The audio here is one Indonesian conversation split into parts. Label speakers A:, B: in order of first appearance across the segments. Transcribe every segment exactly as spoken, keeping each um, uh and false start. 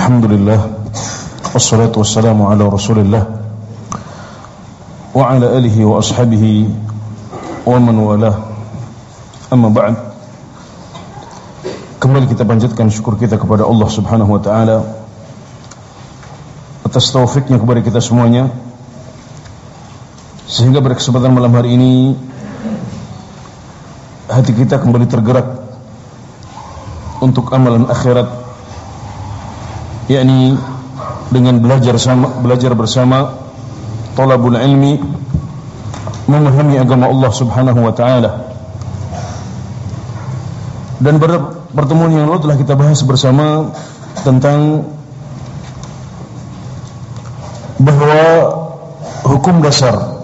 A: Alhamdulillah, wassalatu wassalamu ala rasulillah wa ala alihi wa ashabihi wa man walah. Amma ba'd. Kembali kita panjatkan syukur kita kepada Allah subhanahu wa ta'ala atas taufiknya kepada kita semuanya, sehingga pada kesempatan malam hari ini hati kita kembali tergerak untuk amalan akhirat, yakni dengan belajar sama, belajar bersama, talabul ilmi, memahami agama Allah subhanahu wa ta'ala. Dan pada pertemuan yang lalu telah kita bahas bersama tentang bahwa hukum dasar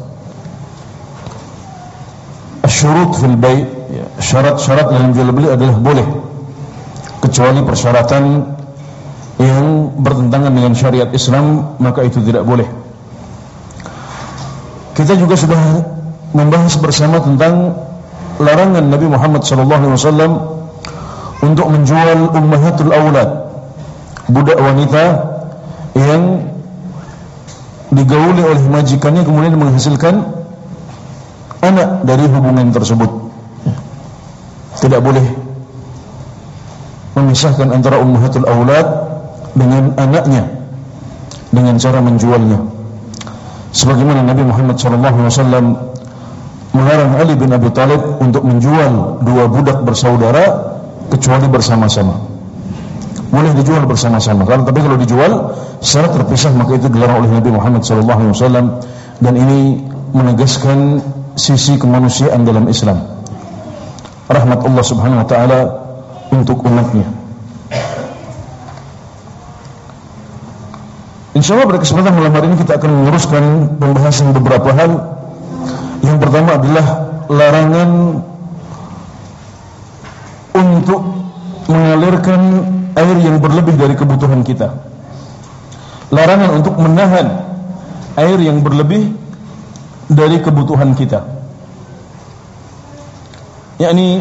A: asyurut fil bai', syarat-syarat dalam jual beli adalah boleh, kecuali persyaratan yang bertentangan dengan syariat Islam, maka itu tidak boleh. Kita juga sudah membahas bersama tentang larangan Nabi Muhammad sallallahu alaihi wasallam untuk menjual ummahatul aulad, budak wanita yang digauli oleh majikannya kemudian menghasilkan anak dari hubungan tersebut. Tidak boleh memisahkan antara ummahatul aulad dengan anaknya dengan cara menjualnya, sebagaimana Nabi Muhammad sallallahu alaihi wasallam melarang Ali bin Abi Thalib untuk menjual dua budak bersaudara kecuali bersama-sama. Boleh dijual bersama-sama, kalau tapi kalau dijual secara terpisah maka itu dilarang oleh Nabi Muhammad sallallahu alaihi wasallam, dan ini menegaskan sisi kemanusiaan dalam Islam, rahmat Allah subhanahu wa ta'ala untuk umatnya. InsyaAllah pada kesempatan malam hari ini kita akan menguruskan pembahasan beberapa hal. Yang pertama adalah larangan untuk mengalirkan air yang berlebih dari kebutuhan kita. Larangan untuk menahan air yang berlebih dari kebutuhan kita, yakni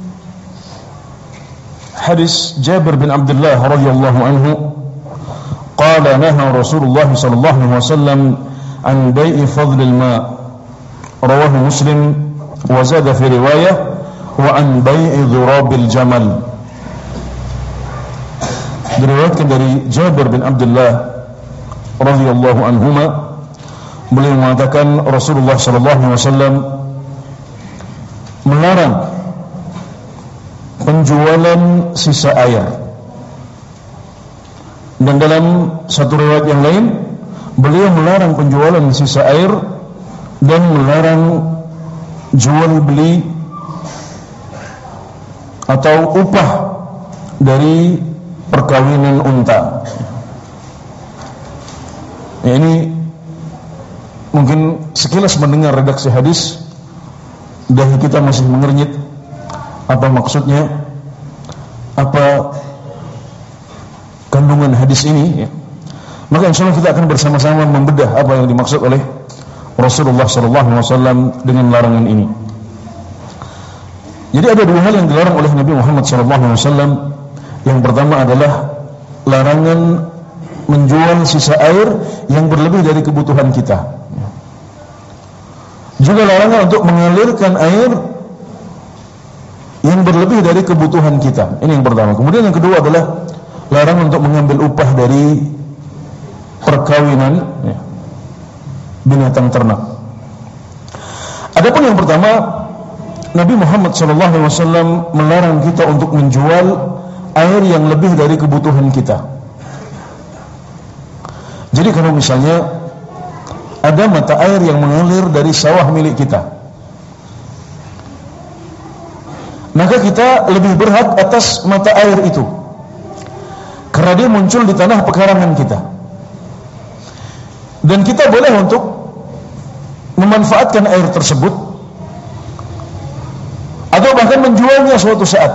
A: hadis Jabir bin Abdullah radhiyallahu anhu qala naha Rasulullah sallallahu alaihi wasallam an bai'i fadl al-ma', rawahu Muslim wa zada fi riwayah wa an bai'i dhurabil jamal. Diriwayatkan dari Jabir bin Abdullah radhiyallahu anhuma, beliau mengatakan Rasulullah sallallahu alaihi wasallam melarang penjualan sisa air. Dan dalam satu riwayat yang lain, beliau melarang penjualan sisa air dan melarang jual beli atau upah dari perkawinan unta. Ya, ini mungkin sekilas mendengar redaksi hadis, dahi kita masih mengernyit apa maksudnya, apa kandungan hadis ini, ya. Maka insyaallah kita akan bersama-sama membedah apa yang dimaksud oleh Rasulullah sallallahu alaihi wasallam dengan larangan ini. Jadi ada dua hal yang dilarang oleh Nabi Muhammad sallallahu alaihi wasallam. Yang pertama adalah larangan menjual sisa air yang berlebih dari kebutuhan kita. Juga larangan untuk mengalirkan air yang berlebih dari kebutuhan kita. Ini yang pertama. Kemudian yang kedua adalah larangan untuk mengambil upah dari perkawinan, ya, binatang ternak. Adapun yang pertama, Nabi Muhammad sallallahu alaihi wasallam melarang kita untuk menjual air yang lebih dari kebutuhan kita. Jadi kalau misalnya ada mata air yang mengalir dari sawah milik kita, maka kita lebih berhak atas mata air itu, karena dia muncul di tanah pekarangan kita. Dan kita boleh untuk memanfaatkan air tersebut atau bahkan menjualnya suatu saat,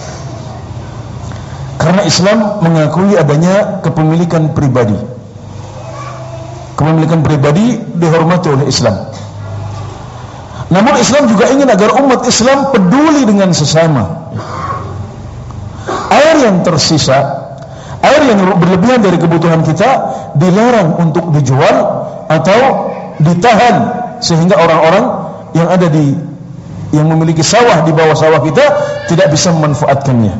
A: karena Islam mengakui adanya kepemilikan pribadi. Kepemilikan pribadi dihormati oleh Islam. Namun Islam juga ingin agar umat Islam peduli dengan sesama. Air yang tersisa Air yang berlebihan dari kebutuhan kita dilarang untuk dijual atau ditahan sehingga orang-orang yang ada di yang memiliki sawah di bawah sawah kita tidak bisa memanfaatkannya.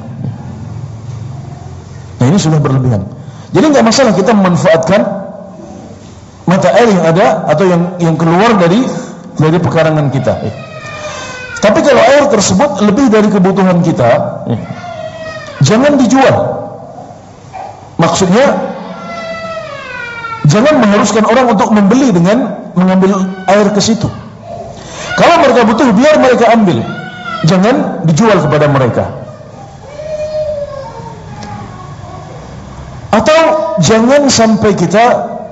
A: Nah, ini sudah berlebihan. Jadi nggak masalah kita memanfaatkan mata air yang ada atau yang yang keluar dari dari pekarangan kita. Tapi kalau air tersebut lebih dari kebutuhan kita, jangan dijual. Maksudnya jangan mengharuskan orang untuk membeli dengan mengambil air ke situ. Kalau mereka butuh, biar mereka ambil, jangan dijual kepada mereka. Atau jangan sampai kita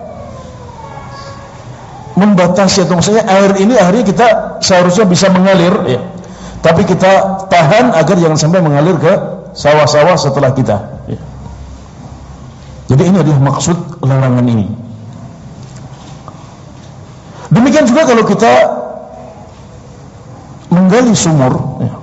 A: membatasi, atau maksudnya air ini akhirnya kita seharusnya bisa mengalir, ya, tapi kita tahan agar jangan sampai mengalir ke sawah-sawah setelah kita, ya. Jadi ini adalah maksud larangan ini. Demikian juga kalau kita menggali sumur, ya,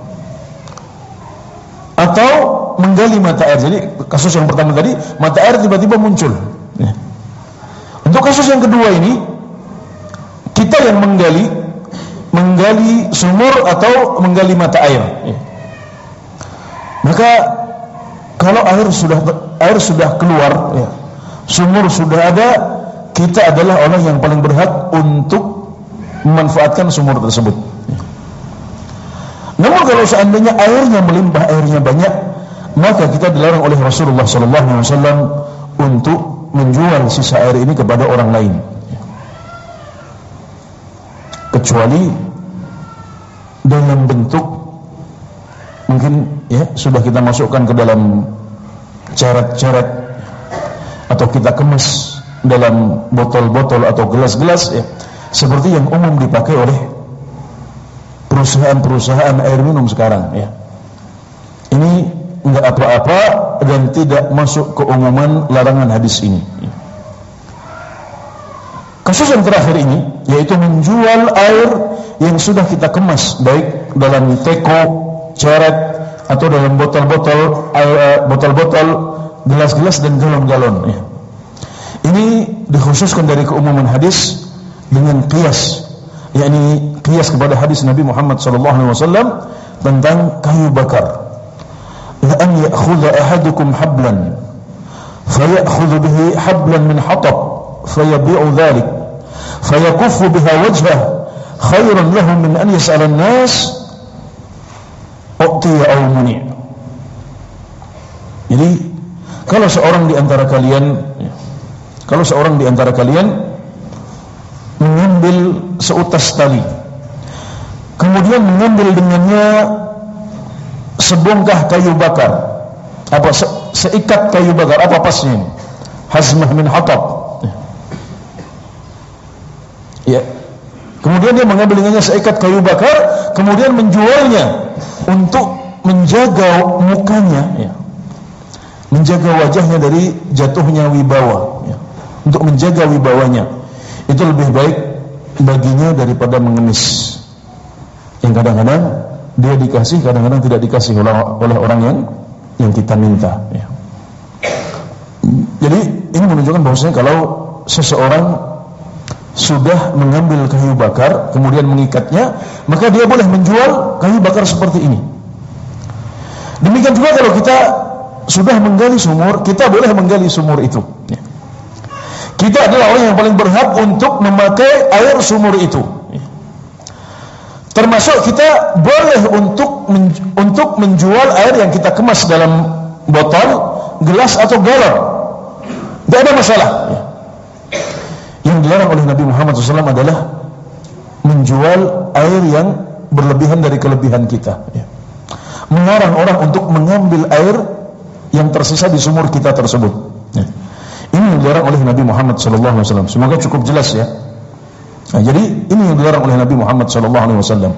A: atau menggali mata air. Jadi kasus yang pertama tadi, mata air tiba-tiba muncul, ya. Untuk kasus yang kedua ini, kita yang menggali menggali sumur atau menggali mata air, ya. Maka kalau air sudah air sudah keluar, ya, sumur sudah ada, kita adalah orang yang paling berhak untuk memanfaatkan sumur tersebut, ya. Namun kalau seandainya airnya melimpah, airnya banyak, maka kita dilarang oleh Rasulullah sallallahu alaihi wasallam untuk menjual sisa air ini kepada orang lain, ya. Kecuali dalam bentuk mungkin, ya, sudah kita masukkan ke dalam ceret-ceret atau kita kemas dalam botol-botol atau gelas-gelas, ya, seperti yang umum dipakai oleh perusahaan-perusahaan air minum sekarang, ya. Ini enggak apa-apa dan tidak masuk ke umuman larangan hadis ini, ya. Kasus yang terakhir ini yaitu menjual air yang sudah kita kemas baik dalam teko, ceret, atau dalam botol-botol, botol-botol, gelas-gelas dan galon-galon, ya. Ini dikhususkan dari keumuman hadis dengan qiyas, yakni qiyas kepada hadis Nabi Muhammad sallallahu alaihi wasallam tentang kayu bakar. La an ya'khudha ahadukum hablan fayakhudhu bihi hablan min hatab fayabi'u dhalik fayakuffu biha wajhah khairan lahu min an yas'ala an-nas u'tiya aw muni'. Jadi kalau seorang di antara kalian kalau seorang di antara kalian mengambil seutas tali, kemudian mengambil dengannya sebongkah kayu bakar, apa se seikat kayu bakar, apa pasnya? Hazmah min hatab. Ya. Kemudian dia mengambil dengannya seikat kayu bakar, kemudian menjualnya untuk menjaga mukanya, ya, menjaga wajahnya dari jatuhnya wibawa, ya, untuk menjaga wibawanya. Itu lebih baik baginya daripada mengemis, yang kadang-kadang dia dikasih, kadang-kadang tidak dikasih oleh, oleh orang yang yang kita minta, ya. Jadi ini menunjukkan bahwasanya kalau seseorang sudah mengambil kayu bakar kemudian mengikatnya, maka dia boleh menjual kayu bakar seperti ini. Demikian juga kalau kita sudah menggali sumur, kita boleh menggali sumur itu, ya. Kita adalah orang yang paling berhak untuk memakai air sumur itu, ya. Termasuk kita boleh untuk men, untuk menjual air yang kita kemas dalam botol, gelas atau galon. Tidak ada masalah, ya. Yang dilarang oleh Nabi Muhammad shallallahu alaihi wasallam adalah menjual air yang berlebihan dari kelebihan kita, ya. Melarang orang untuk mengambil air yang tersisa di sumur kita tersebut, ya. Ini yang dilarang oleh Nabi Muhammad shallallahu alaihi wasallam. Semoga cukup jelas, ya. Nah, jadi ini yang dilarang oleh Nabi Muhammad shallallahu alaihi wasallam.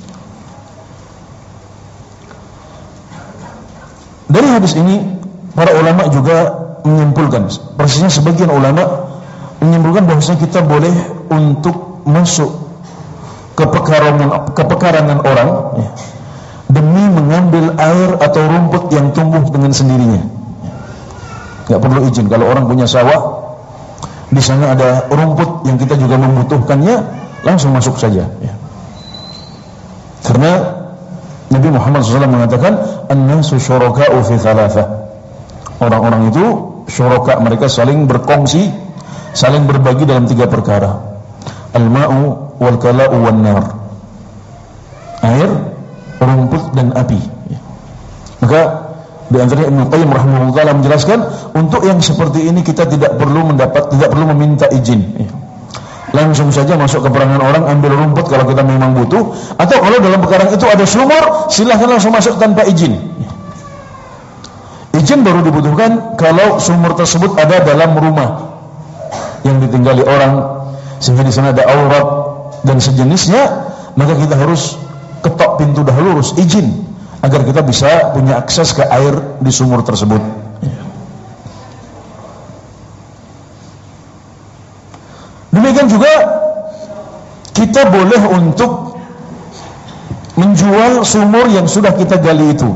A: Dari hadis ini para ulama juga menyimpulkan, persisnya sebagian ulama menyimpulkan bahwasanya kita boleh untuk masuk ke pekarangan, ke pekarangan orang, ya, demi mengambil air atau rumput yang tumbuh dengan sendirinya. Enggak perlu izin. Kalau orang punya sawah, di sana ada rumput yang kita juga membutuhkannya, langsung masuk saja ya. Karena Nabi Muhammad shallallahu alaihi wasallam mengatakan an-nasu syuraka'u fi thalathah. Orang-orang itu syuraka, mereka saling berkongsi, saling berbagi dalam tiga perkara. Al-ma'u wal kala'u wan nar. Air, rumput dan api ya. Maka di antaranya Ibnu Qayyim rahimahullah taala menjelaskan, untuk yang seperti ini kita tidak perlu mendapat, tidak perlu meminta izin ya. Langsung saja masuk ke perangan orang, ambil rumput kalau kita memang butuh, atau kalau dalam perkara itu ada sumur, silahkan langsung masuk tanpa izin ya. Izin baru dibutuhkan kalau sumur tersebut ada dalam rumah yang ditinggali orang, sehingga di sana ada aurat dan sejenisnya, maka kita harus ketok pintu dahulu, harus izin agar kita bisa punya akses ke air di sumur tersebut. Demikian juga kita boleh untuk menjual sumur yang sudah kita gali itu.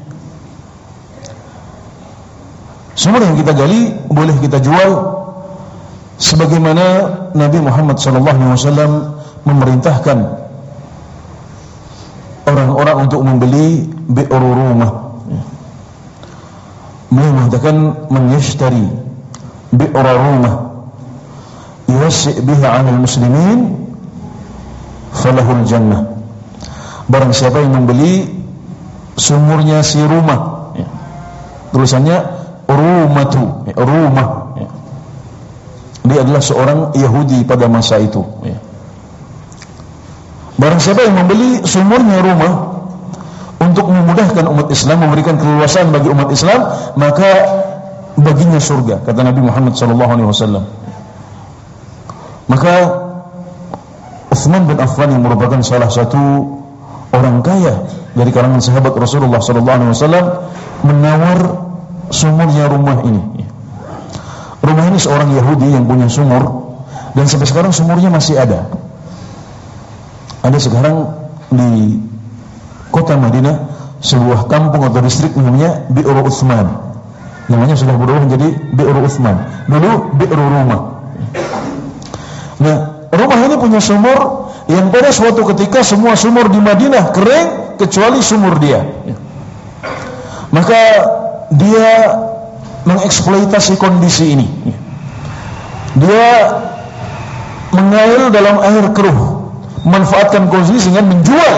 A: Sumur yang kita gali boleh kita jual, sebagaimana Nabi Muhammad shallallahu alaihi wasallam memerintahkan orang-orang untuk membeli bi'ur rumah. Beliau mengatakan man yashtari bi'ur rumah yuwassi' biha 'alal muslimin falahul jannah. Barang siapa yang membeli sumurnya si rumah ya. Tulisannya rumatu ya, rumah ya. Dia adalah seorang Yahudi pada masa itu ya. Barang siapa yang membeli sumurnya rumah untuk memudahkan umat Islam, memberikan keleluasaan bagi umat Islam, maka baginya surga, kata Nabi Muhammad sallallahu alaihi wasallam. Maka Utsman bin Affan yang merupakan salah satu orang kaya dari kalangan sahabat Rasulullah sallallahu alaihi wasallam menawar sumurnya rumah ini. Rumah ini seorang Yahudi yang punya sumur, dan sampai sekarang sumurnya masih ada. Ada sekarang di kota Madinah sebuah kampung atau distrik namanya Bi'ur Utsman. Namanya sudah berubah menjadi Bi'ur Utsman. Dulu Bi'ur Rumah. Nah, rumah ini punya sumur yang pada suatu ketika semua sumur di Madinah kering kecuali sumur dia. Maka dia mengeksploitasi kondisi ini. Dia mengalir dalam air keruh, memanfaatkan kondisi dengan menjual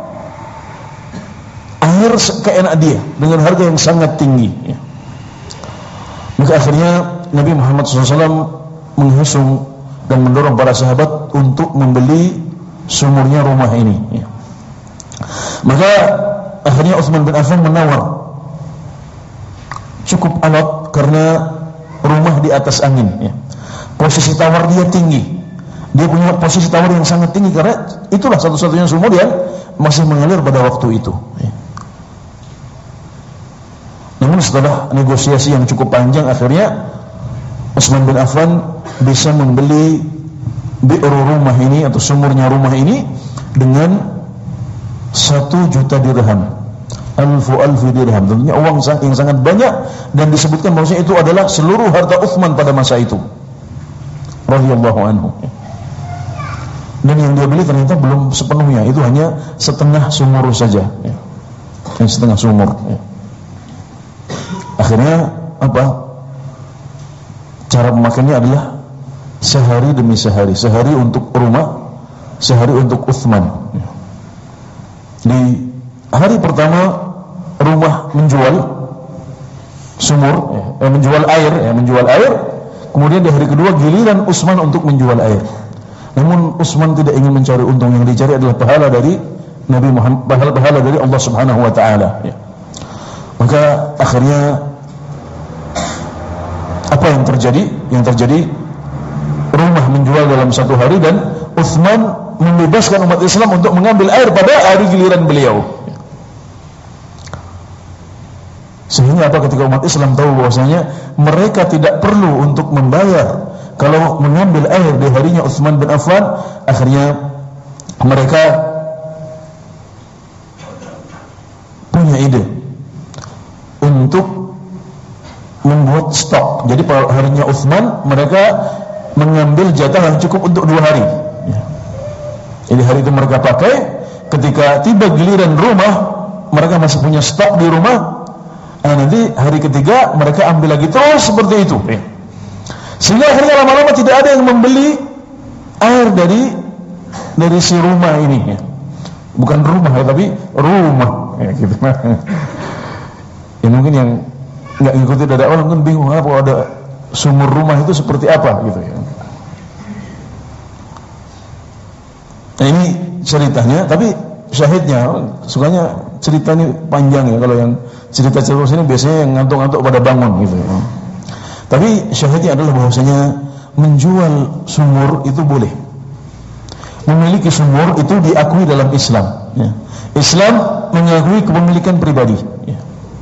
A: air keenak dia dengan harga yang sangat tinggi. Maka akhirnya Nabi Muhammad shallallahu alaihi wasallam menghusung dan mendorong para sahabat untuk membeli sumurnya rumah ini. Maka akhirnya Utsman bin Affan menawar, cukup alot karena rumah di atas angin. Posisi tawar dia tinggi. Dia punya posisi tawar yang sangat tinggi karena itulah satu-satunya sumur yang masih mengalir pada waktu itu. Namun setelah negosiasi yang cukup panjang, akhirnya Utsman bin Affan bisa membeli bi'ur rumah ini atau sumurnya rumah ini dengan satu juta dirham, alfu alfi dirham. Tentunya uang yang sangat banyak, dan disebutkan bahwasanya itu adalah seluruh harta Utsman pada masa itu radhiyallahu anhu. Dan yang dia beli ternyata belum sepenuhnya, itu hanya setengah sumur saja ya. Yang setengah sumur ya. Akhirnya apa? Cara pemakaiannya adalah sehari demi sehari, sehari untuk rumah, sehari untuk Utsman ya. Di hari pertama rumah menjual sumur ya, eh, menjual air ya, menjual air. Kemudian di hari kedua giliran Utsman untuk menjual air. Namun Utsman tidak ingin mencari untung, yang dicari adalah pahala dari Nabi Muhammad, pahala dari Allah Subhanahu wa taala ya. Maka akhirnya apa yang terjadi? Yang terjadi rumah menjual dalam satu hari, dan Utsman membebaskan umat Islam untuk mengambil air pada hari giliran beliau. Sehingga apa, ketika umat Islam tahu bahwasanya mereka tidak perlu untuk membayar kalau mengambil air di harinya Utsman bin Affan, akhirnya mereka punya ide untuk membuat membuat stok. Jadi pada harinya Utsman mereka mengambil jatah yang cukup untuk dua hari. Ya. Jadi hari itu mereka pakai. Ketika tiba giliran rumah, mereka masih punya stok di rumah. Nah, nanti hari ketiga mereka ambil lagi, terus seperti itu. Ya. Sehingga akhirnya lama-lama tidak ada yang membeli air dari dari si rumah ini. Ya. Bukan rumah ya, tapi rumah. Ya, gitu. Ya mungkin yang nggak ngikuti dari awal mungkin bingung apa ada sumur rumah itu seperti apa gitu ya. Nah ini ceritanya, tapi syahidnya sukanya cerita ini panjang ya. Kalau yang cerita-cerita sini biasanya yang ngantuk-ngantuk pada bangun gitu ya. Tapi syahidnya adalah bahwasanya menjual sumur itu boleh. Memiliki sumur itu diakui dalam Islam ya. Islam mengakui kepemilikan pribadi ya.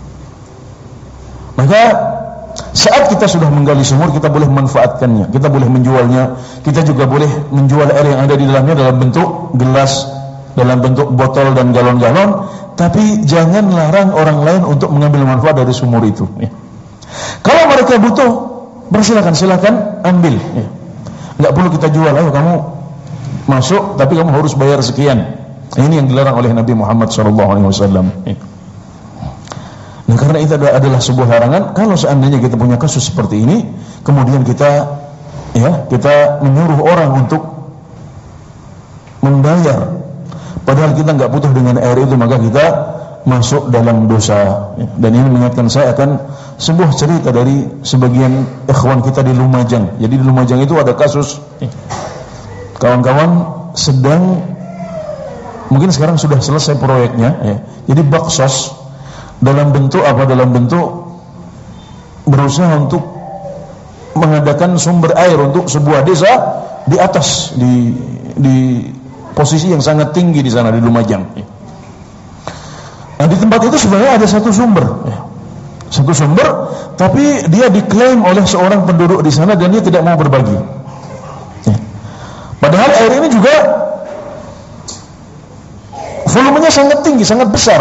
A: Maka saat kita sudah menggali sumur, kita boleh memanfaatkannya, kita boleh menjualnya, kita juga boleh menjual air yang ada di dalamnya dalam bentuk gelas, dalam bentuk botol dan galon-galon. Tapi jangan larang orang lain untuk mengambil manfaat dari sumur itu ya. Kalau mereka butuh, bersilakan, silakan ambil ya. Nggak perlu kita jual, ayo kamu masuk, tapi kamu harus bayar sekian. Ini yang dilarang oleh Nabi Muhammad shallallahu alaihi wasallam ya. Nah karena itu adalah sebuah larangan. Kalau seandainya kita punya kasus seperti ini, kemudian kita ya kita menyuruh orang untuk membayar, padahal kita nggak butuh dengan air itu, maka kita masuk dalam dosa. Dan ini mengingatkan saya akan sebuah cerita dari sebagian ikhwan kita di Lumajang. Jadi di Lumajang itu ada kasus kawan-kawan sedang, mungkin sekarang sudah selesai proyeknya ya. Jadi baksos dalam bentuk apa? Dalam bentuk berusaha untuk mengadakan sumber air untuk sebuah desa di atas, di di posisi yang sangat tinggi di sana di Lumajang. Nah di tempat itu sebenarnya ada satu sumber, satu sumber, tapi dia diklaim oleh seorang penduduk di sana dan dia tidak mau berbagi. Padahal air ini juga volumenya sangat tinggi, sangat besar.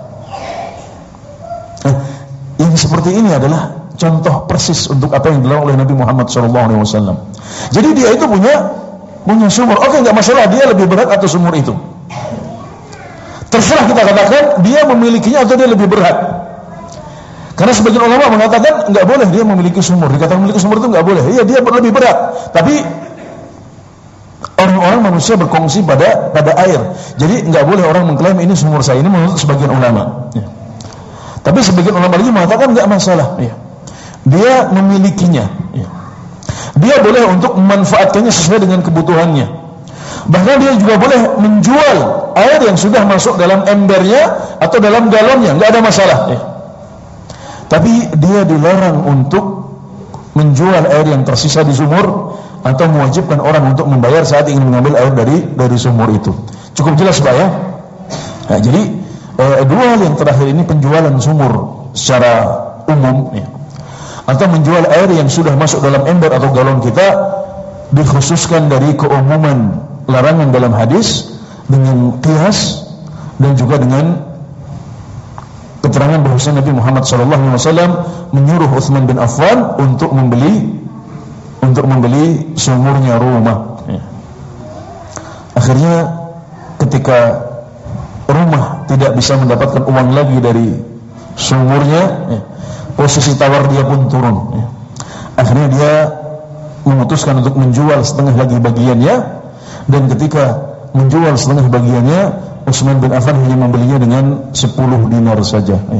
A: Nah, yang seperti ini adalah contoh persis untuk apa yang dilakukan oleh Nabi Muhammad shallallahu alaihi wasallam. Jadi dia itu punya punya sumur. Oke, nggak masalah, dia lebih berat atau sumur itu. Terserah kita katakan dia memilikinya atau dia lebih berat. Karena sebagian ulama mengatakan nggak boleh dia memiliki sumur. Dikatakan memiliki sumur itu nggak boleh. Iya, dia lebih berat. Tapi orang-orang manusia berkongsi pada pada air. Jadi nggak boleh orang mengklaim ini sumur saya. Ini menurut sebagian ulama. Ya. Tapi sebagian ulama lagi mengatakan nggak masalah. Ya. Dia memilikinya. Ya. Dia boleh untuk memanfaatkannya sesuai dengan kebutuhannya. Bahkan dia juga boleh menjual air yang sudah masuk dalam embernya atau dalam galonnya, nggak ada masalah. Ya. Tapi dia dilarang untuk menjual air yang tersisa di sumur atau mewajibkan orang untuk membayar saat ingin mengambil air dari dari sumur itu. Cukup jelas Pak ya? Nah, jadi eh, dua hal yang terakhir ini, penjualan sumur secara umum ya, atau menjual air yang sudah masuk dalam ember atau galon kita, dikhususkan dari keumuman larangan dalam hadis dengan qiyas dan juga dengan keterangan bahwa Nabi Muhammad shallallahu alaihi wasallam menyuruh Utsman bin Affan untuk membeli untuk membeli sumurnya rumah. Ya. Akhirnya ketika rumah tidak bisa mendapatkan uang lagi dari sumurnya, ya, posisi tawar dia pun turun. Ya. Akhirnya dia memutuskan untuk menjual setengah lagi bagiannya, dan ketika menjual setengah bagiannya, Utsman bin Affan hanya membelinya dengan sepuluh dinar saja. Ya.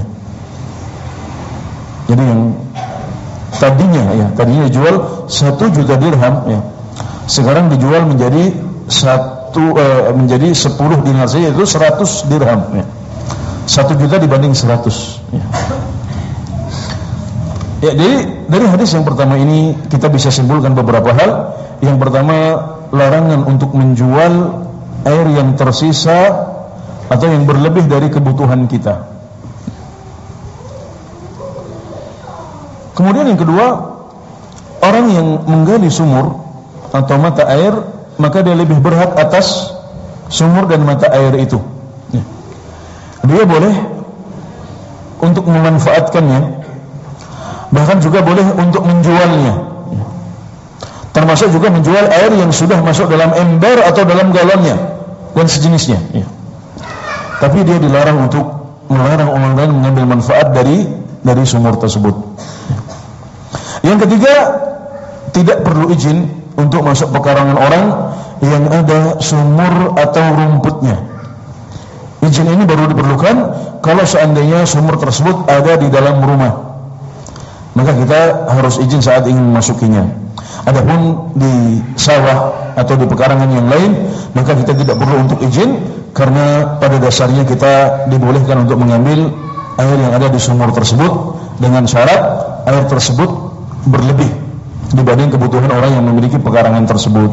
A: Jadi yang tadinya ya, tadinya dijual satu juta dirham ya, sekarang dijual menjadi satu eh, menjadi sepuluh dinar saja, itu seratus dirham ya. Satu juta dibanding seratus ya. Ya, dari dari hadis yang pertama ini kita bisa simpulkan beberapa hal. Yang pertama, larangan untuk menjual air yang tersisa atau yang berlebih dari kebutuhan kita. Kemudian yang kedua, orang yang menggali sumur atau mata air, maka dia lebih berhak atas sumur dan mata air itu. Dia boleh untuk memanfaatkannya, Bahkan juga boleh untuk menjualnya, termasuk juga menjual air yang sudah masuk dalam ember atau dalam galonnya dan sejenisnya. Tapi dia dilarang untuk melarang orang lain mengambil manfaat dari dari sumur tersebut. Yang ketiga, tidak perlu izin untuk masuk pekarangan orang yang ada sumur atau rumputnya. Izin ini baru diperlukan kalau seandainya sumur tersebut ada di dalam rumah, maka kita harus izin saat ingin memasukinya. Adapun di sawah atau di pekarangan yang lain, maka kita tidak perlu untuk izin, karena pada dasarnya kita dibolehkan untuk mengambil air yang ada di sumur tersebut dengan syarat air tersebut berlebih dibanding kebutuhan orang yang memiliki pekarangan tersebut.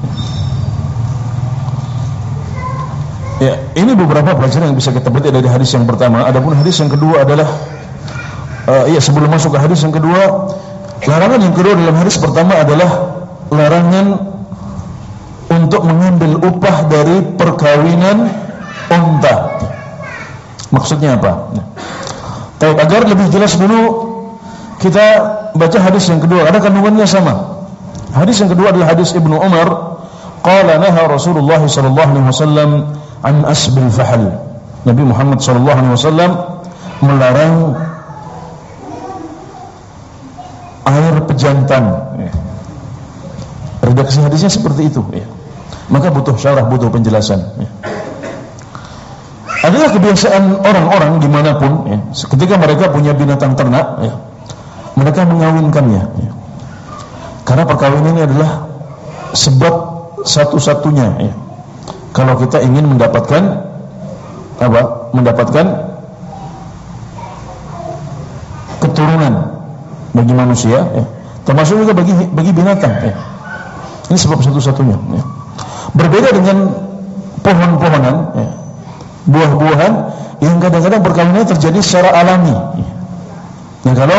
A: Ya, ini beberapa pelajaran yang bisa kita petik dari hadis yang pertama. Adapun hadis yang kedua adalah Uh, ya sebelum masuk ke hadis yang kedua, larangan yang kedua dalam hadis pertama adalah larangan untuk mengambil upah dari perkawinan unta. Maksudnya apa? Baik, agar lebih jelas dulu kita baca hadis yang kedua, karena kandungannya sama. Hadis yang kedua adalah hadis Ibnu Umar, qala naha Rasulullah sallallahu alaihi wasallam an asbil fahal. Nabi Muhammad sallallahu alaihi wasallam melarang air pejantan. Redaksi hadisnya seperti itu, ya. Maka butuh syarah, butuh penjelasan, ya. Adalah kebiasaan orang-orang dimanapun, ya, ketika mereka punya binatang ternak, ya, mereka mengawinkannya, ya. Karena perkawinan ini adalah sebab satu-satunya, ya, kalau kita ingin mendapatkan apa? Mendapatkan keturunan bagi manusia, ya, termasuk juga bagi bagi binatang, ya. Ini sebab satu-satunya, ya. Berbeda dengan pohon-pohonan, ya, buah-buahan yang kadang-kadang perkawinannya terjadi secara alami, ya. Nah, kalau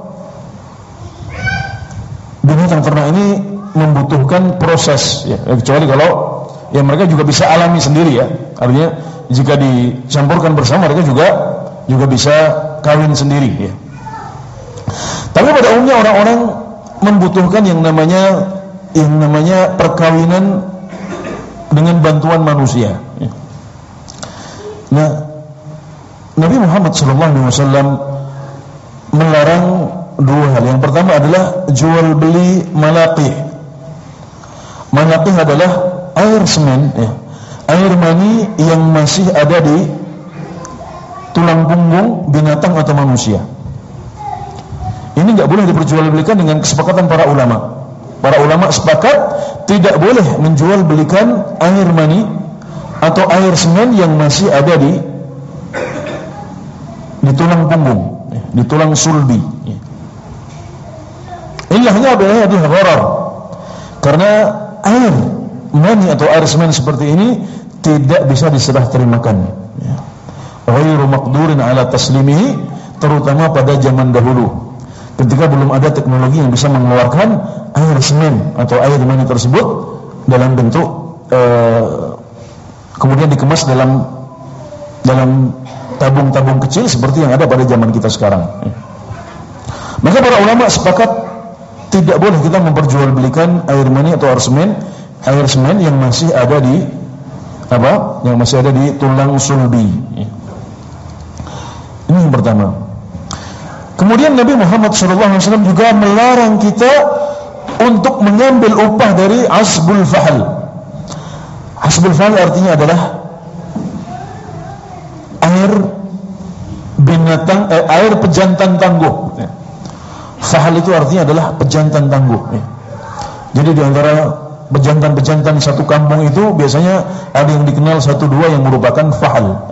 A: binatang ternak ini membutuhkan proses, ya, kecuali kalau ya mereka juga bisa alami sendiri, ya. Artinya jika dicampurkan bersama, mereka juga juga bisa kawin sendiri, ya. Tapi pada umumnya orang-orang membutuhkan yang namanya yang namanya perkawinan dengan bantuan manusia, ya. Nah, Nabi Muhammad shallallahu alaihi wasallam melarang dua hal. Yang pertama adalah jual beli malaqih. Malaqih adalah air semen, ya, air mani yang masih ada di tulang punggung binatang atau manusia. Ini enggak boleh diperjualbelikan dengan kesepakatan para ulama. Para ulama sepakat tidak boleh menjual belikan air mani atau air semen yang masih ada di di tulang punggung, di tulang sulbi. Ilahnya adalah gharar. Karena air mani atau air semen seperti ini tidak bisa diserah terimakan. Ghairu maqdurin ala taslimihi, terutama pada zaman dahulu, ketika belum ada teknologi yang bisa mengeluarkan air semen atau air mani tersebut dalam bentuk uh, kemudian dikemas dalam dalam tabung-tabung kecil seperti yang ada pada zaman kita sekarang. Maka para ulama sepakat tidak boleh kita memperjualbelikan air mani atau air semen, air semen yang masih ada di apa? Yang masih ada di tulang sulbi. Ini yang pertama. Kemudian Nabi Muhammad shallallahu alaihi wasallam juga melarang kita untuk mengambil upah dari asbul fahal. Asbul fahal artinya adalah air binatang, eh, air pejantan tangguh. Fahal itu artinya adalah pejantan tangguh. Jadi di antara pejantan-pejantan satu kampung itu biasanya ada yang dikenal satu dua yang merupakan fahal.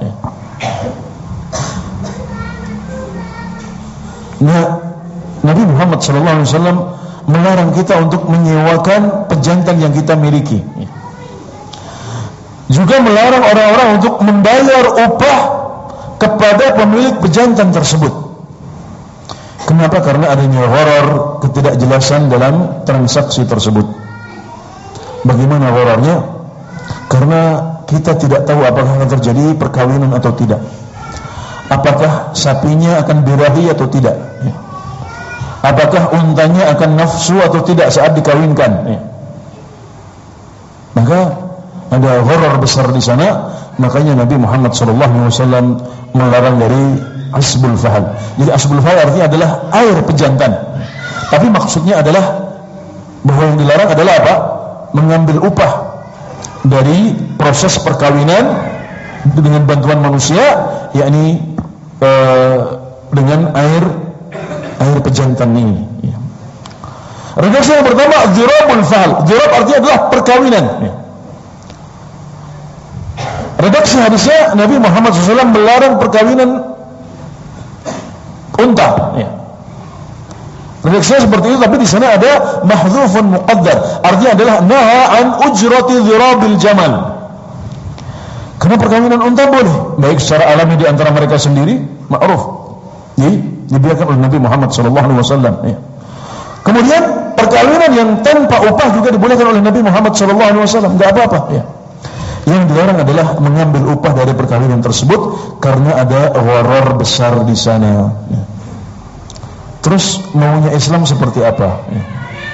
A: Nah, Nabi Muhammad shallallahu alaihi wasallam melarang kita untuk menyewakan pejantan yang kita miliki. Juga melarang orang-orang untuk membayar upah kepada pemilik pejantan tersebut. Kenapa? Karena adanya gharar, ketidakjelasan dalam transaksi tersebut. Bagaimana ghararnya? Karena kita tidak tahu apakah akan terjadi perkawinan atau tidak. Apakah sapinya akan birahi atau tidak? apakah untanya akan nafsu atau tidak saat dikawinkan. Ya. Maka ada gharar besar di sana, makanya Nabi Muhammad sallallahu alaihi wasallam melarang dari asbul fahal. Jadi asbul fahal artinya adalah air pejantan. Tapi maksudnya adalah bahwa yang dilarang adalah apa? Mengambil upah dari proses perkawinan dengan bantuan manusia, yakni eh, dengan air air pejantan ini. Ya. Redaksi yang pertama, dzirabul fahal. Dzirab artinya adalah perkawinan. Ya. Redaksi hadisnya Nabi Muhammad shallallahu alaihi wasallam melarang perkawinan unta. Ya. Redaksinya seperti itu, tapi di sana ada mahdzufun muqaddar. Artinya adalah naha an ujrati dzirabil jamal. Karena perkawinan unta boleh, baik secara alami di antara mereka sendiri, ma'ruf. Jadi dibiarkan oleh Nabi Muhammad sallallahu alaihi wasallam. Ya. Kemudian perkawinan yang tanpa upah juga dibolehkan oleh Nabi Muhammad sallallahu alaihi wasallam, enggak apa-apa. Ya. Yang dilarang adalah mengambil upah dari perkawinan tersebut karena ada gharar besar di sana. Ya. Terus maunya Islam seperti apa? Ya.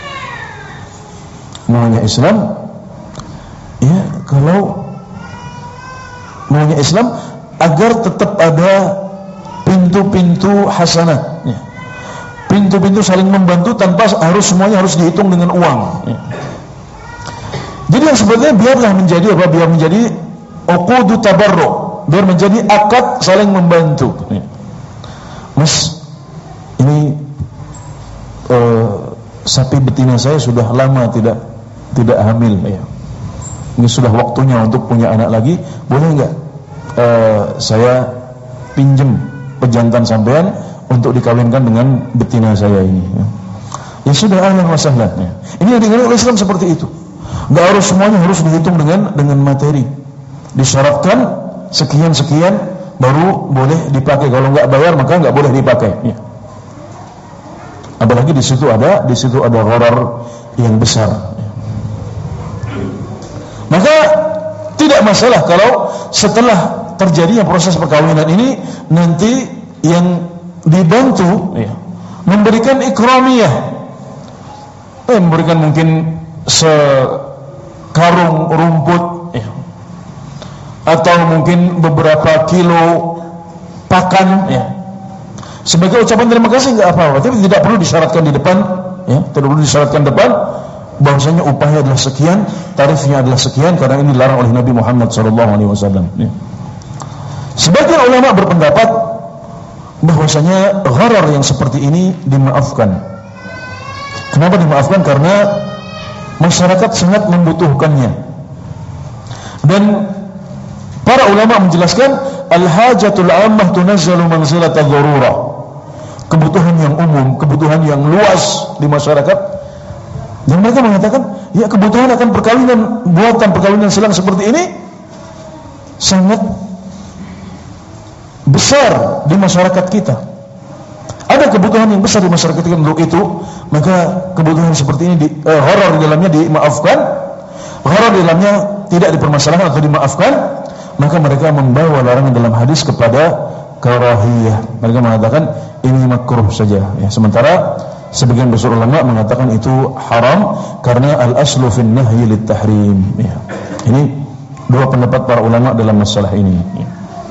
A: Maunya Islam, ya kalau maunya Islam agar tetap ada pintu-pintu hasanah, ya. Pintu-pintu saling membantu tanpa harus semuanya harus dihitung dengan uang. Ya. Jadi yang sebenarnya biarlah menjadi apa? Biar menjadi uqudu tabarruk, biar menjadi akad saling membantu. Ya. Mas, ini uh, sapi betina saya sudah lama tidak tidak hamil, ya. Ini sudah waktunya untuk punya anak lagi, boleh enggak uh, saya pinjem pejantan sampean untuk dikawinkan dengan betina saya ini? Ya, ya sudah, ahlan wa sahlan. Ya. Ini yang diinginkan oleh Islam seperti itu. Enggak harus semuanya harus dihitung dengan dengan materi. Disyaratkan sekian sekian baru boleh dipakai. Kalau enggak bayar maka enggak boleh dipakai. Ya. Apalagi di situ ada di situ ada gharar yang besar. Ya. Maka tidak masalah kalau setelah terjadinya proses perkawinan ini nanti yang dibantu, ya, memberikan ikramiyah, eh, memberikan mungkin sekarung rumput, ya, atau mungkin beberapa kilo pakan, ya, sebagai ucapan terima kasih, enggak apa-apa. Tapi tidak perlu disyaratkan di depan, ya, tidak perlu disyaratkan depan bahwasanya upahnya adalah sekian, tarifnya adalah sekian, karena ini dilarang oleh Nabi Muhammad sallallahu alaihi wasallam. Ya. Sebagian ulama berpendapat bahwasanya gharar yang seperti ini dimaafkan. Kenapa dimaafkan? Karena masyarakat sangat membutuhkannya. Dan para ulama menjelaskan al-hajatul 'ammah tunazzalu manzilatal dharurah. Kebutuhan yang umum, kebutuhan yang luas di masyarakat. Dan mereka mengatakan, ya kebutuhan akan perkawinan, buatan perkawinan silang seperti ini sangat besar di masyarakat kita. Ada kebutuhan yang besar di masyarakat kita untuk itu, maka kebutuhan seperti ini di, eh, gharar di dalamnya dimaafkan, gharar di dalamnya tidak dipermasalahkan atau dimaafkan, maka mereka membawa larangan dalam hadis kepada karahiyah. Mereka mengatakan ini makruh saja, ya. Sementara sebagian besar ulama mengatakan itu haram karena al-aslu fin nahyi lit tahrim. Ya. Ini dua pendapat para ulama dalam masalah ini. Ya.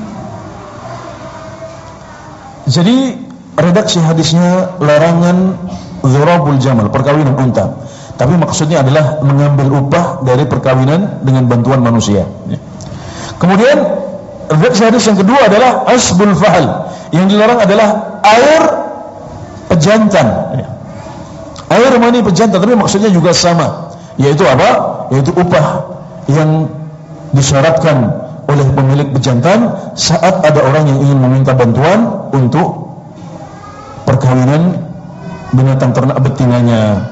A: Jadi redaksi hadisnya larangan dzirabul jamal, perkawinan unta. Tapi maksudnya adalah mengambil upah dari perkawinan dengan bantuan manusia. Ya. Kemudian redaksi hadis yang kedua adalah asbul fahal. Yang dilarang adalah air pejantan, ya. Air mani pejantan, tapi maksudnya juga sama, yaitu apa? Yaitu upah yang disyaratkan oleh pemilik pejantan saat ada orang yang ingin meminta bantuan untuk perkawinan binatang ternak betinanya.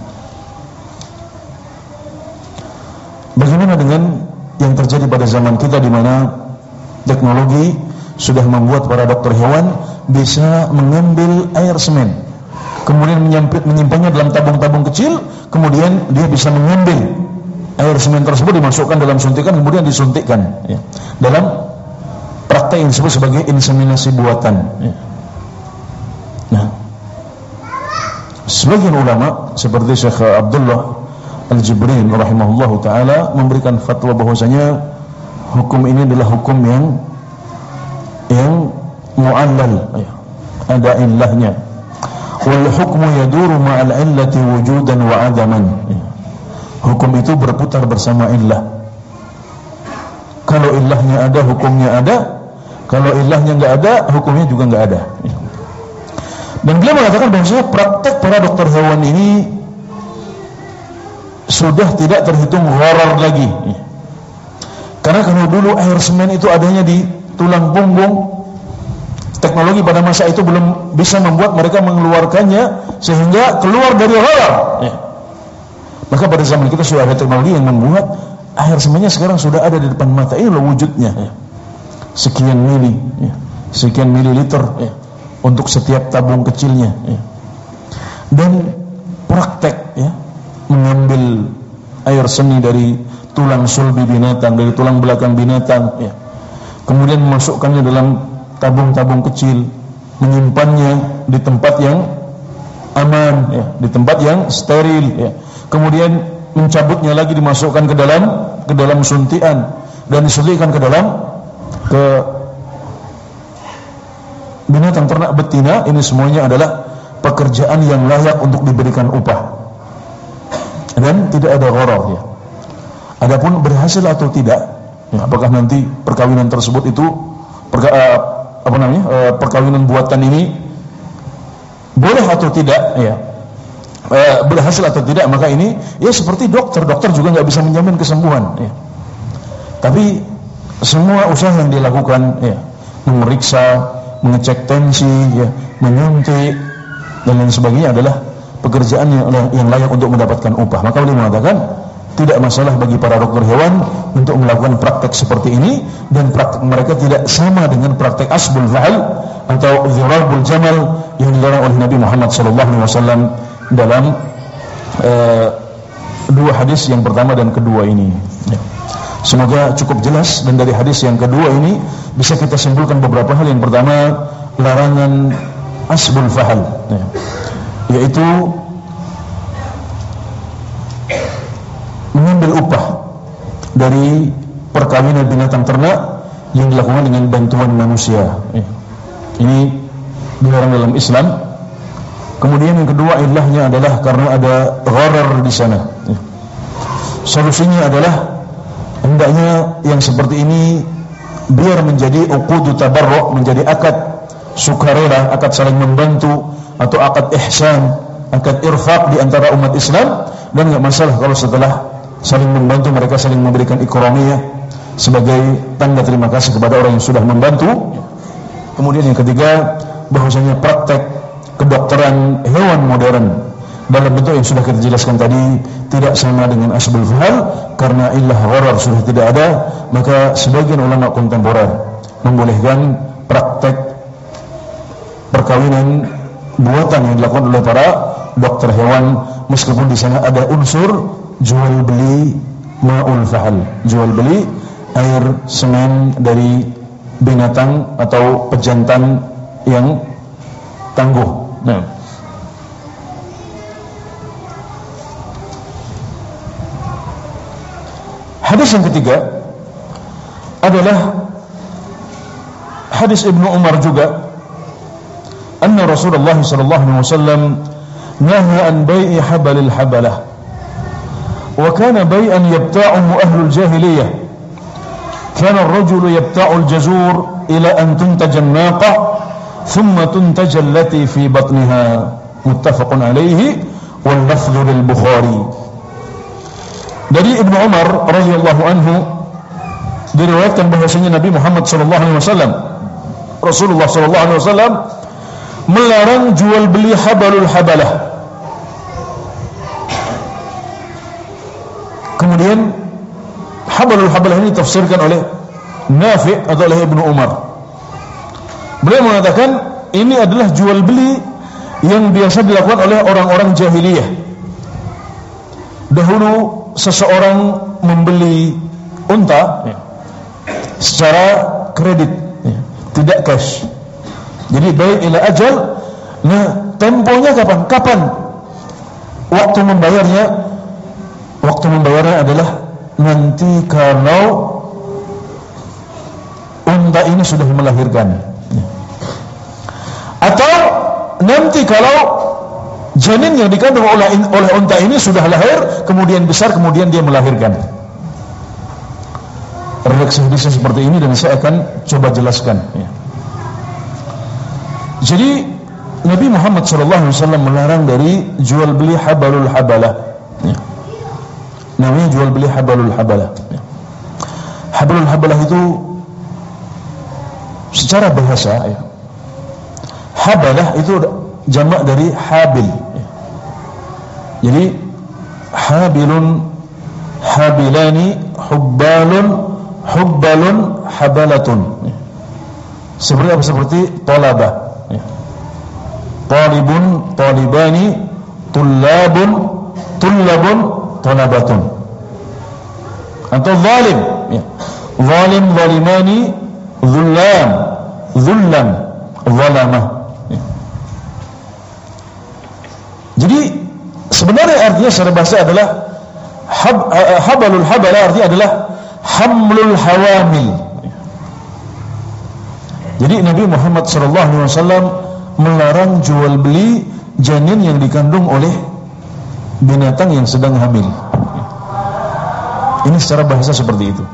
A: Bagaimana dengan yang terjadi pada zaman kita, di mana teknologi sudah membuat para dokter hewan bisa mengambil air semen, kemudian menyimpannya dalam tabung-tabung kecil, kemudian dia bisa mengambil air semen tersebut, dimasukkan dalam suntikan, kemudian disuntikkan, ya, dalam praktek yang disebut sebagai inseminasi buatan, ya. Nah, sebagian ulama seperti Syekh Abdullah Al-Jibrin rahimahullahu taala memberikan fatwa bahwasanya hukum ini adalah hukum yang yang mu'allal, ada illahnya. Wal hukmu yaduru ma'al illati wujudan wa adaman. Hukum itu berputar bersama illah. Kalau illahnya ada, hukumnya ada. Kalau illahnya enggak ada, hukumnya juga enggak ada. Dan beliau mengatakan bahwasanya praktek para dokter hewan ini sudah tidak terhitung gharar lagi. Karena kalau dulu air semen itu adanya di tulang punggung, teknologi pada masa itu belum bisa membuat mereka mengeluarkannya sehingga keluar dari gharar. Ya. Maka pada zaman kita sudah ada teknologi yang membuat air semennya sekarang sudah ada di depan mata. Ini loh wujudnya. Ya. Sekian mili, ya. Sekian mililiter ya. Untuk setiap tabung kecilnya. Ya. Dan praktek ya, mengambil air seni dari tulang sulbi binatang, dari tulang belakang binatang ya. Kemudian memasukkannya dalam tabung-tabung kecil, menyimpannya di tempat yang aman ya, di tempat yang steril ya. Kemudian mencabutnya lagi, dimasukkan ke dalam ke dalam suntian dan disuntikkan ke dalam ke binatang ternak betina. Ini semuanya adalah pekerjaan yang layak untuk diberikan upah dan tidak ada gharar ya. Adapun berhasil atau tidak ya, apakah nanti perkawinan tersebut itu perka, uh, apa namanya uh, perkawinan buatan ini boleh atau tidak ya, uh, berhasil atau tidak, maka ini ya seperti dokter dokter juga nggak bisa menjamin kesembuhan ya. Tapi semua usaha yang dilakukan ya, memeriksa, mengecek tensi ya, menyuntik dan lain sebagainya adalah pekerjaan yang, yang layak untuk mendapatkan upah. Maka beliau mengatakan tidak masalah bagi para dokter hewan untuk melakukan praktek seperti ini, dan praktek mereka tidak sama dengan praktek asbul fa'al atau dzirabul jamal yang dilarang oleh Nabi Muhammad sallallahu alaihi wasallam dalam uh, dua hadis yang pertama dan kedua ini ya. Semoga cukup jelas, dan dari hadis yang kedua ini bisa kita simpulkan beberapa hal. Yang pertama, larangan asbul fa'al ya, yaitu mengambil upah dari perkawinan binatang ternak yang dilakukan dengan bantuan manusia. Ini dilarang dalam Islam. Kemudian yang kedua, ilahnya adalah karena ada gharar di sana. Solusinya adalah hendaknya yang seperti ini biar menjadi uqud tabarru', menjadi akad sukarela, akad saling membantu, atau akad ihsan, akad irfaq di antara umat Islam. Dan enggak masalah kalau setelah saling membantu mereka saling memberikan ikramiyah sebagai tanda terima kasih kepada orang yang sudah membantu. Kemudian yang ketiga, bahwasanya praktek kedokteran hewan modern dalam bentuk yang sudah kita jelaskan tadi tidak sama dengan asbul fa'al, karena illah gharar sudah tidak ada. Maka sebagian ulama kontemporer membolehkan praktek perkawinan buatan yang dilakukan oleh para dokter hewan, meskipun di sana ada unsur jual beli ma'ul fa'al, jual beli air semen dari binatang atau pejantan yang tangguh. Nah, hadis yang ketiga adalah hadis Ibnu Umar juga, anna Rasulullah sallallahu alaihi wasallam naha an bai'i habalil habalah wa kana bai'an yabta'uhu ahlul jahiliyah. Kana ar-rajulu yabta'u al-jazur ila an tuntaja an-naqa thumma tuntaja allati fi batniha. Muttafaqun alayhi wal lafdhu lil Bukhari. Dari Ibnu Umar radhiyallahu anhu diriwayatkan bahwasanya Nabi Muhammad sallallahu alaihi wasallam, Rasulullah sallallahu alaihi wasallam melarang jual beli habalul habalah. Kemudian habalul habalah ini ditafsirkan oleh Nafi' atau oleh Ibnu Umar. Beliau mengatakan ini adalah jual beli yang biasa dilakukan oleh orang-orang jahiliyah. Dahulu seseorang membeli unta ya, secara kredit ya, tidak cash. Jadi bai' ila ajal. Nah, temponya kapan? Kapan waktu membayarnya, waktu membayarnya adalah nanti kalau unta ini sudah melahirkan, atau nanti kalau janin yang dikandung oleh, oleh unta ini sudah lahir, kemudian besar, kemudian dia melahirkan. Redaksi hadisnya seperti ini dan saya akan coba jelaskan ya. Jadi Nabi Muhammad shallallahu alaihi wasallam melarang dari jual beli habalul habalah ya. Namanya jual beli habalul habalah ya. Habalul habalah itu secara bahasa ya, habalah itu jamak dari habil ya. Jadi habilun, habilani, hubbalun, hubbalun, habalatun ya. Seperti apa? Seperti talabah ya. Talibun, talibani, tullabun, tullabun, talabatun. Atau zalim ya. Zalim, zalimani, zullam, zullam, zalamah ya. Jadi sebenarnya artinya secara bahasa adalah hab, uh, habalul habalah artinya adalah hamlul hawamil. Jadi Nabi Muhammad shallallahu alaihi wasallam melarang jual beli janin yang dikandung oleh binatang yang sedang hamil. Ini secara bahasa seperti itu.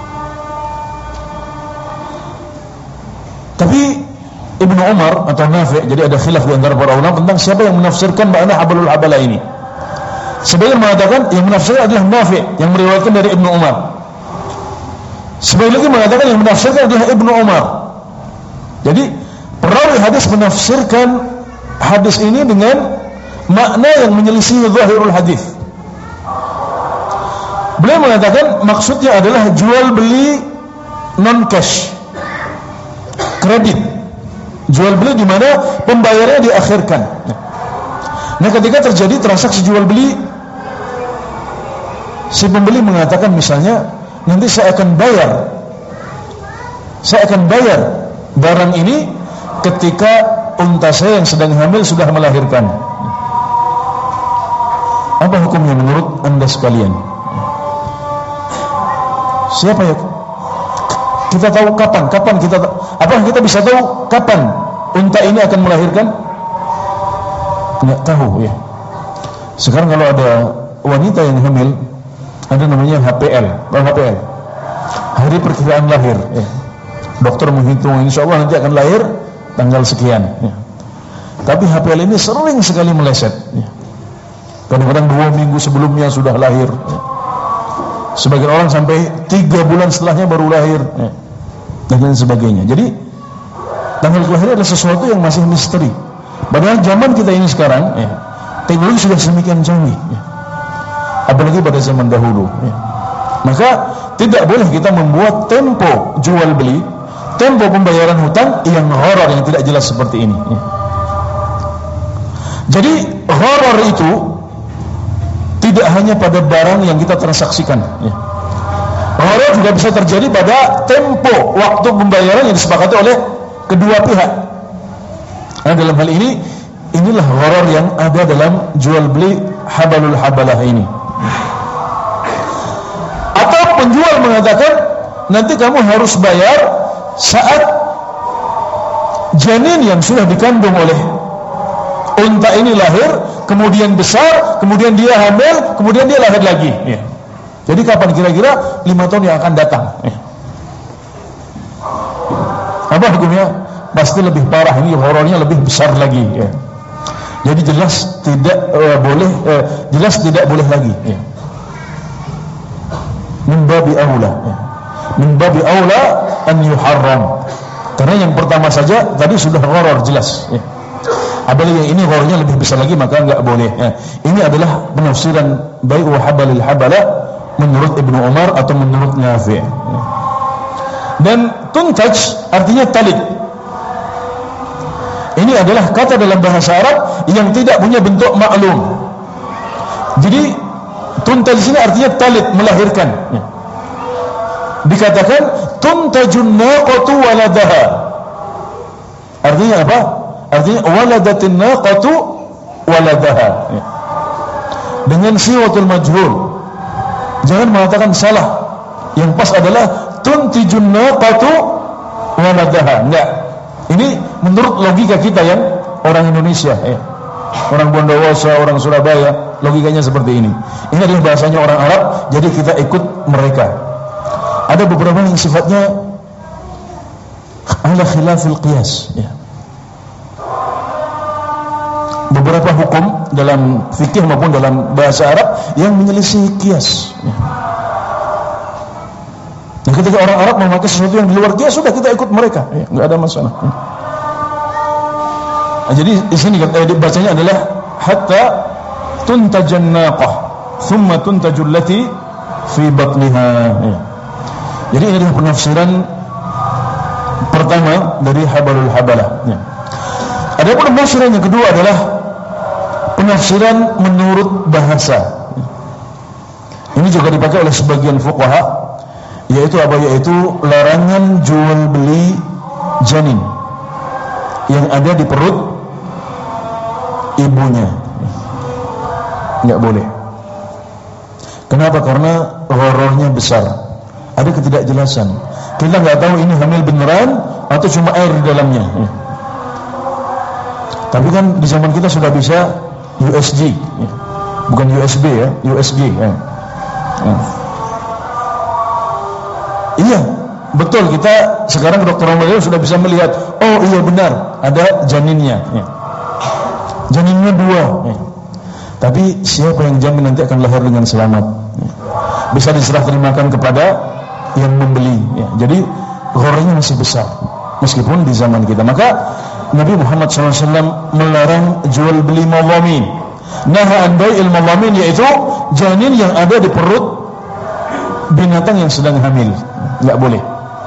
A: Tapi Ibnu Umar atau Nafi', jadi ada khilaf di antara para ulama tentang siapa yang menafsirkan makna habalul habalah ini. Sebagian mengatakan yang menafsirkan adalah Nafi' yang meriwayatkan dari Ibnu Umar. Sebagian lagi mengatakan yang menafsirkan adalah Ibnu Umar. Jadi perawi hadis menafsirkan hadis ini dengan makna yang menyelisih zahirul hadis. Beliau mengatakan maksudnya adalah jual beli non cash, kredit. Jual beli di mana pembayarannya diakhirkan. Nah, ketika terjadi transaksi jual beli, si pembeli mengatakan misalnya, nanti saya akan bayar, saya akan bayar barang ini ketika unta saya yang sedang hamil sudah melahirkan. Apa hukumnya menurut anda sekalian? Siapa ya? Kita tahu kapan? Kapan kita? Apa kita bisa tahu kapan unta ini akan melahirkan? Nggak tahu ya. Sekarang kalau ada wanita yang hamil, ada namanya H P L, H P L, hari perkiraan lahir. Ya. Dokter menghitung, insya Allah nanti akan lahir tanggal sekian. Ya. Tapi H P L ini sering sekali meleset. Ya. Kadang-kadang dua minggu sebelumnya sudah lahir. Ya. Sebagian orang sampai tiga bulan setelahnya baru lahir ya. Dan lain sebagainya. Jadi tanggal kelahiran adalah sesuatu yang masih misteri. Padahal zaman kita ini sekarang ya, teknologi sudah sedemikian canggih ya. Apalagi pada zaman dahulu ya. Maka tidak boleh kita membuat tempo jual beli, tempo pembayaran hutang yang horor, yang tidak jelas seperti ini ya. Jadi horor itu tidak hanya pada barang yang kita transaksikan ya. Horor juga bisa terjadi pada tempo waktu pembayaran yang disepakati oleh kedua pihak. Nah, dalam hal ini, inilah horor yang ada dalam jual beli habalul habalah ini. Atau penjual mengatakan nanti kamu harus bayar saat janin yang sudah dikandung oleh unta ini lahir, kemudian besar, kemudian dia hamil, kemudian dia lahir lagi ya. Jadi kapan kira-kira? Lima tahun yang akan datang ya. Apa hukumnya? Pasti lebih parah, ini horornya lebih besar lagi ya. Jadi jelas tidak uh, boleh uh, jelas tidak boleh lagi ya. Min babi aula ya. Min babi aula an yuharram. Karena yang pertama saja tadi sudah horor jelas ya. Apalagi yang ini horornya lebih besar lagi, maka enggak boleh ya. Ini adalah penafsiran bai'u habalil habala menurut Ibnu Umar atau menurut Nafi' ya. Dan tuntaj artinya talik. Ini adalah kata dalam bahasa Arab yang tidak punya bentuk maklum. Jadi tuntaj di sini artinya talik, melahirkan ya. Dikatakan tuntajun naqatu waladaha. Artinya apa? Artinya waladatin naqatu waladaha ya. dengan siwatul majhul. Jangan mengatakan salah. Yang pas adalah tuntijun naqatu waladaha. Enggak. Ini menurut logika kita yang orang Indonesia, ya. Orang Bondowoso, orang Surabaya, logikanya seperti ini. Ini adalah bahasanya orang Arab, jadi kita ikut mereka. Ada beberapa yang sifatnya ala khilafil qiyas, ya. Beberapa hukum dalam fikih maupun dalam bahasa Arab yang menyelisih qiyas, ya. Nah, ketika orang Arab memakai sesuatu yang di luar qiyas, sudah kita ikut mereka, ya, enggak ada masalah, ya. Nah, jadi di sini kan eh, bacanya adalah hatta tuntajan naqah thumma tuntajul lati fi batniha, ya. Jadi ini adalah penafsiran pertama dari habalul habalah, ya. Adapun penafsiran yang kedua adalah penafsiran menurut bahasa. Ini juga dipakai oleh sebagian fuqaha, yaitu apa? Yaitu larangan jual beli janin yang ada di perut ibunya. Enggak boleh. Kenapa? Karena ghorornya besar. Ada ketidakjelasan. Kita nggak tahu ini hamil beneran atau cuma air di dalamnya. Tapi kan di zaman kita sudah bisa U S G, bukan U S B ya, U S G. Ya. Ya. Iya, betul, kita sekarang dokter Romeo sudah bisa melihat, oh iya benar, ada janinnya, ya. Janinnya dua, ya. Tapi siapa yang jamin nanti akan lahir dengan selamat, ya. Bisa diserah terimakan kepada yang membeli, ya. Jadi ghorornya masih besar meskipun di zaman kita. Maka Nabi Muhammad shallallahu alaihi wasallam melarang jual beli mawamin. Naha an bai'il mawamin, yaitu janin yang ada di perut binatang yang sedang hamil. Enggak boleh.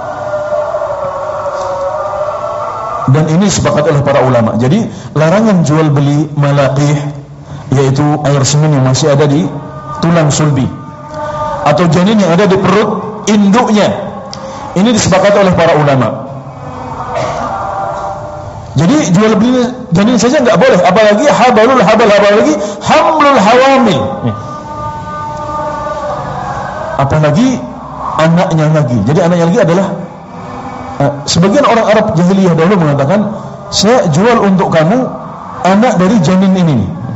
A: Dan ini sepakat oleh para ulama. Jadi larangan jual beli malaqih, yaitu air semen yang masih ada di tulang sulbi, atau janin yang ada di perut induknya, ini disepakati oleh para ulama. Jadi jual beli janin saja enggak boleh, apalagi habalul habal, apalagi hamlul hawamil, apalagi anaknya lagi. Jadi anaknya lagi adalah uh, sebagian orang Arab jahiliyah dahulu mengatakan, saya jual untuk kamu anak dari janin ini.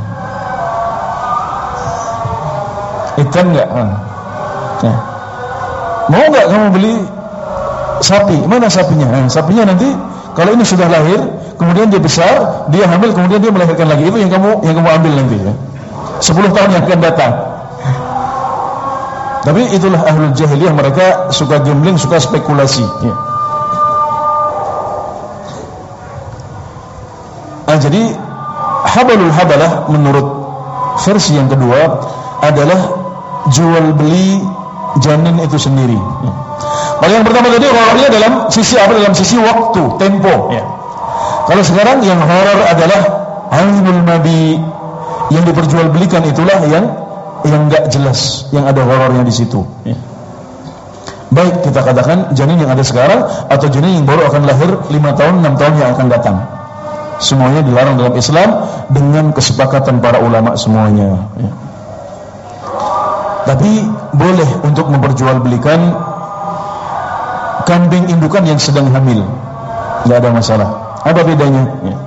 A: Ikan enggak? Nah, mau enggak kamu beli sapi? Mana sapinya? Nah, sapinya nanti kalau ini sudah lahir, kemudian dia besar, dia hamil, kemudian dia melahirkan lagi. Itu yang kamu yang kamu ambil nanti, ya. sepuluh tahun yang akan datang. Tapi itulah ahlul jahiliyah, mereka suka gambling, suka spekulasi, ya. Nah, jadi habalul habalah menurut versi yang kedua adalah jual beli janin itu sendiri, ya. Kalau yang pertama tadi horornya dalam sisi apa? Dalam sisi waktu, tempo, ya. Kalau sekarang yang horor adalah ainul mabi, yang diperjualbelikan itulah yang yang enggak jelas, yang ada horornya di situ, ya. Baik kita katakan janin yang ada sekarang atau janin yang baru akan lahir lima tahun, enam tahun yang akan datang, semuanya dilarang dalam Islam dengan kesepakatan para ulama semuanya, ya. Tapi boleh untuk memperjualbelikan kambing indukan yang sedang hamil, tidak ada masalah. Apa bedanya? Ya.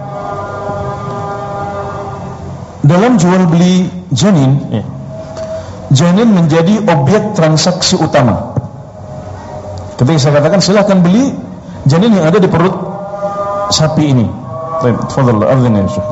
A: Dalam jual beli janin, ya, janin menjadi objek transaksi utama. Ketika saya katakan silahkan beli janin yang ada di perut sapi ini. Baik, tafadhal, azan ya Syekh.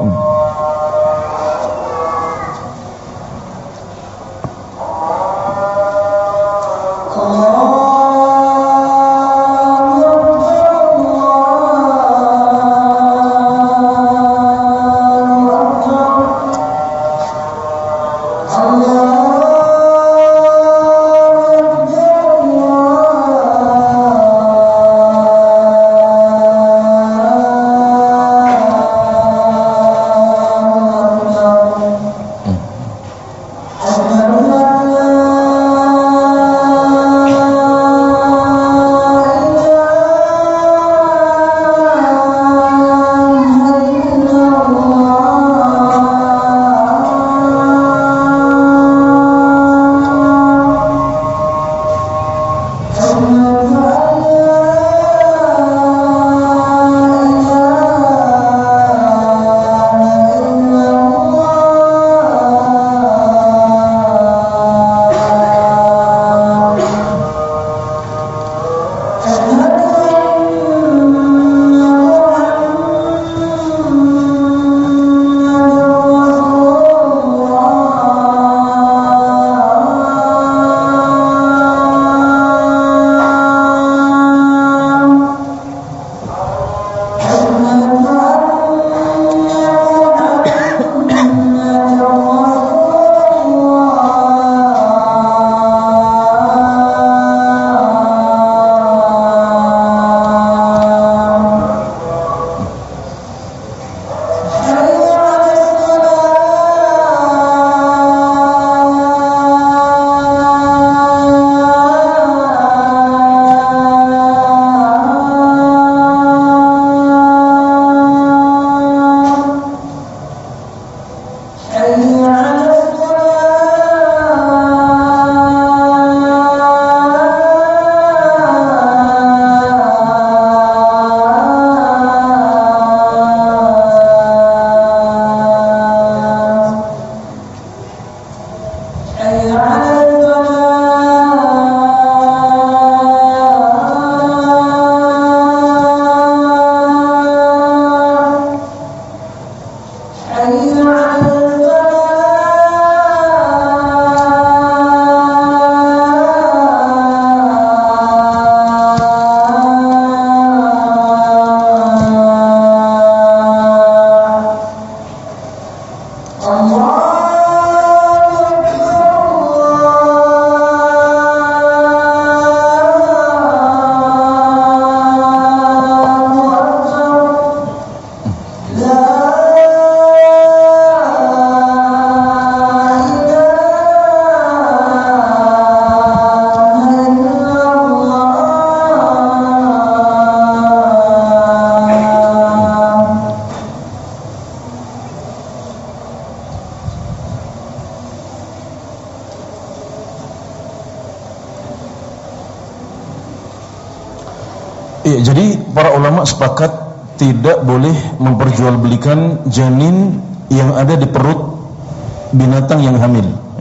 A: Iya, jadi para ulama sepakat tidak boleh memperjualbelikan janin yang ada di perut binatang yang hamil.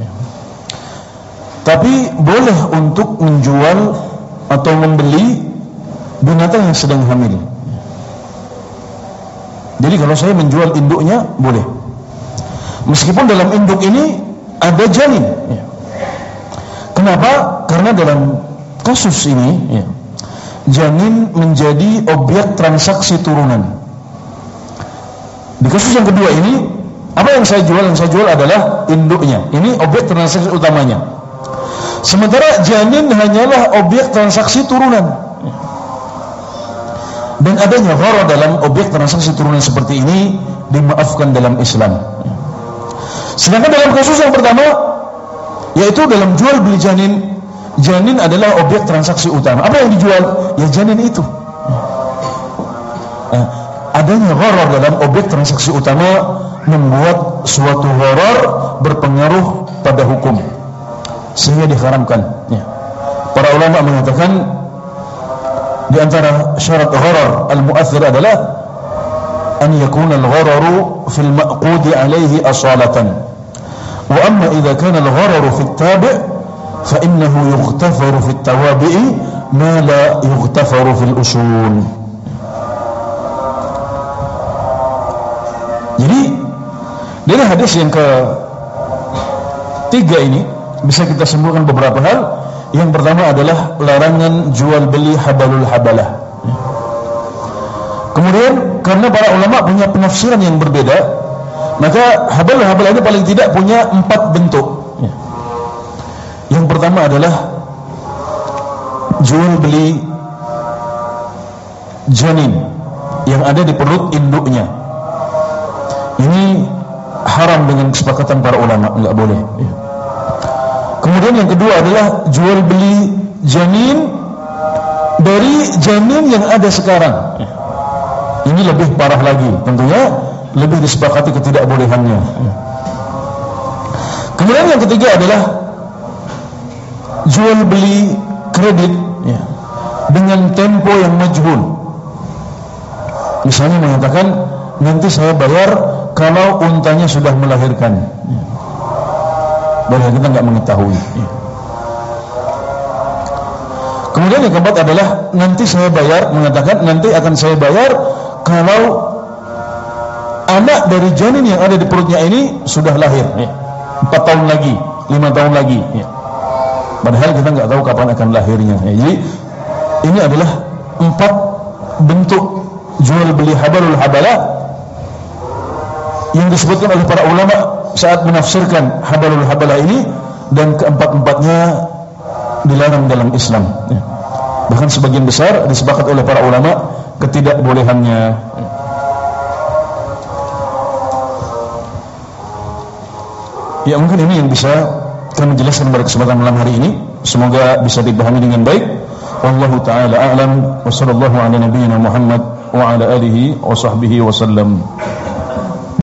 A: Tapi boleh untuk menjual atau membeli binatang yang sedang hamil. Jadi kalau saya menjual induknya boleh, meskipun dalam induk ini ada janin. Kenapa? Karena dalam kasus ini ya, janin menjadi objek transaksi turunan. Di kasus yang kedua ini, apa yang saya jual? Yang saya jual adalah induknya. Ini objek transaksi utamanya. Sementara janin hanyalah objek transaksi turunan. Dan adanya gharar dalam objek transaksi turunan seperti ini dimaafkan dalam Islam. Sedangkan dalam kasus yang pertama, yaitu dalam jual beli janin, janin adalah objek transaksi utama. Apa yang dijual? Ya janin itu. Nah, adanya gharar dalam objek transaksi utama membuat suatu gharar berpengaruh pada hukum, sehingga diharamkan. Ya. Para ulama mengatakan di antara syarat gharar al-mu'athir adalah an yakuna al-ghararu fil ma'qudi alayhi asalatan. Wa amma idza kana al-ghararu fi at-tabi' fa innahu yughtafaru fi at-tawabi'i ma la yughtafaru fil usul. Jadi dari hadis yang ketiga ini bisa kita simpulkan beberapa hal. Yang pertama adalah larangan jual beli habalul habalah. Kemudian karena para ulama punya penafsiran yang berbeda, maka habalul habalah ini paling tidak punya empat bentuk. Yang pertama adalah jual beli janin yang ada di perut induknya. Ini haram dengan kesepakatan para ulama, enggak boleh. Kemudian yang kedua adalah jual beli janin dari janin yang ada sekarang. Ini lebih parah lagi, tentunya lebih disepakati ketidakbolehannya. Kemudian yang ketiga adalah jual beli kredit ya, dengan tempo yang majhul. Misalnya mengatakan nanti saya bayar kalau untanya sudah melahirkan. Boleh, kita nggak mengetahui. Kemudian yang keempat adalah nanti saya bayar, mengatakan nanti akan saya bayar kalau anak dari janin yang ada di perutnya ini sudah lahir, empat tahun lagi, lima tahun lagi. Padahal kita nggak tahu kapan akan lahirnya. Jadi ini adalah empat bentuk jual beli habalul habalah yang disebutkan oleh para ulama saat menafsirkan habalul habalah ini, dan keempat-empatnya dilarang dalam Islam. Bahkan sebagian besar disepakati oleh para ulama ketidakbolehannya. Ya, mungkin ini yang bisa kami jelaskan pada kesempatan malam hari ini. Semoga bisa dipahami dengan baik. Wallahu ta'ala a'lam wa sallallahu ala nabiyyina Muhammad wa ala alihi wa sahbihi wa sallam.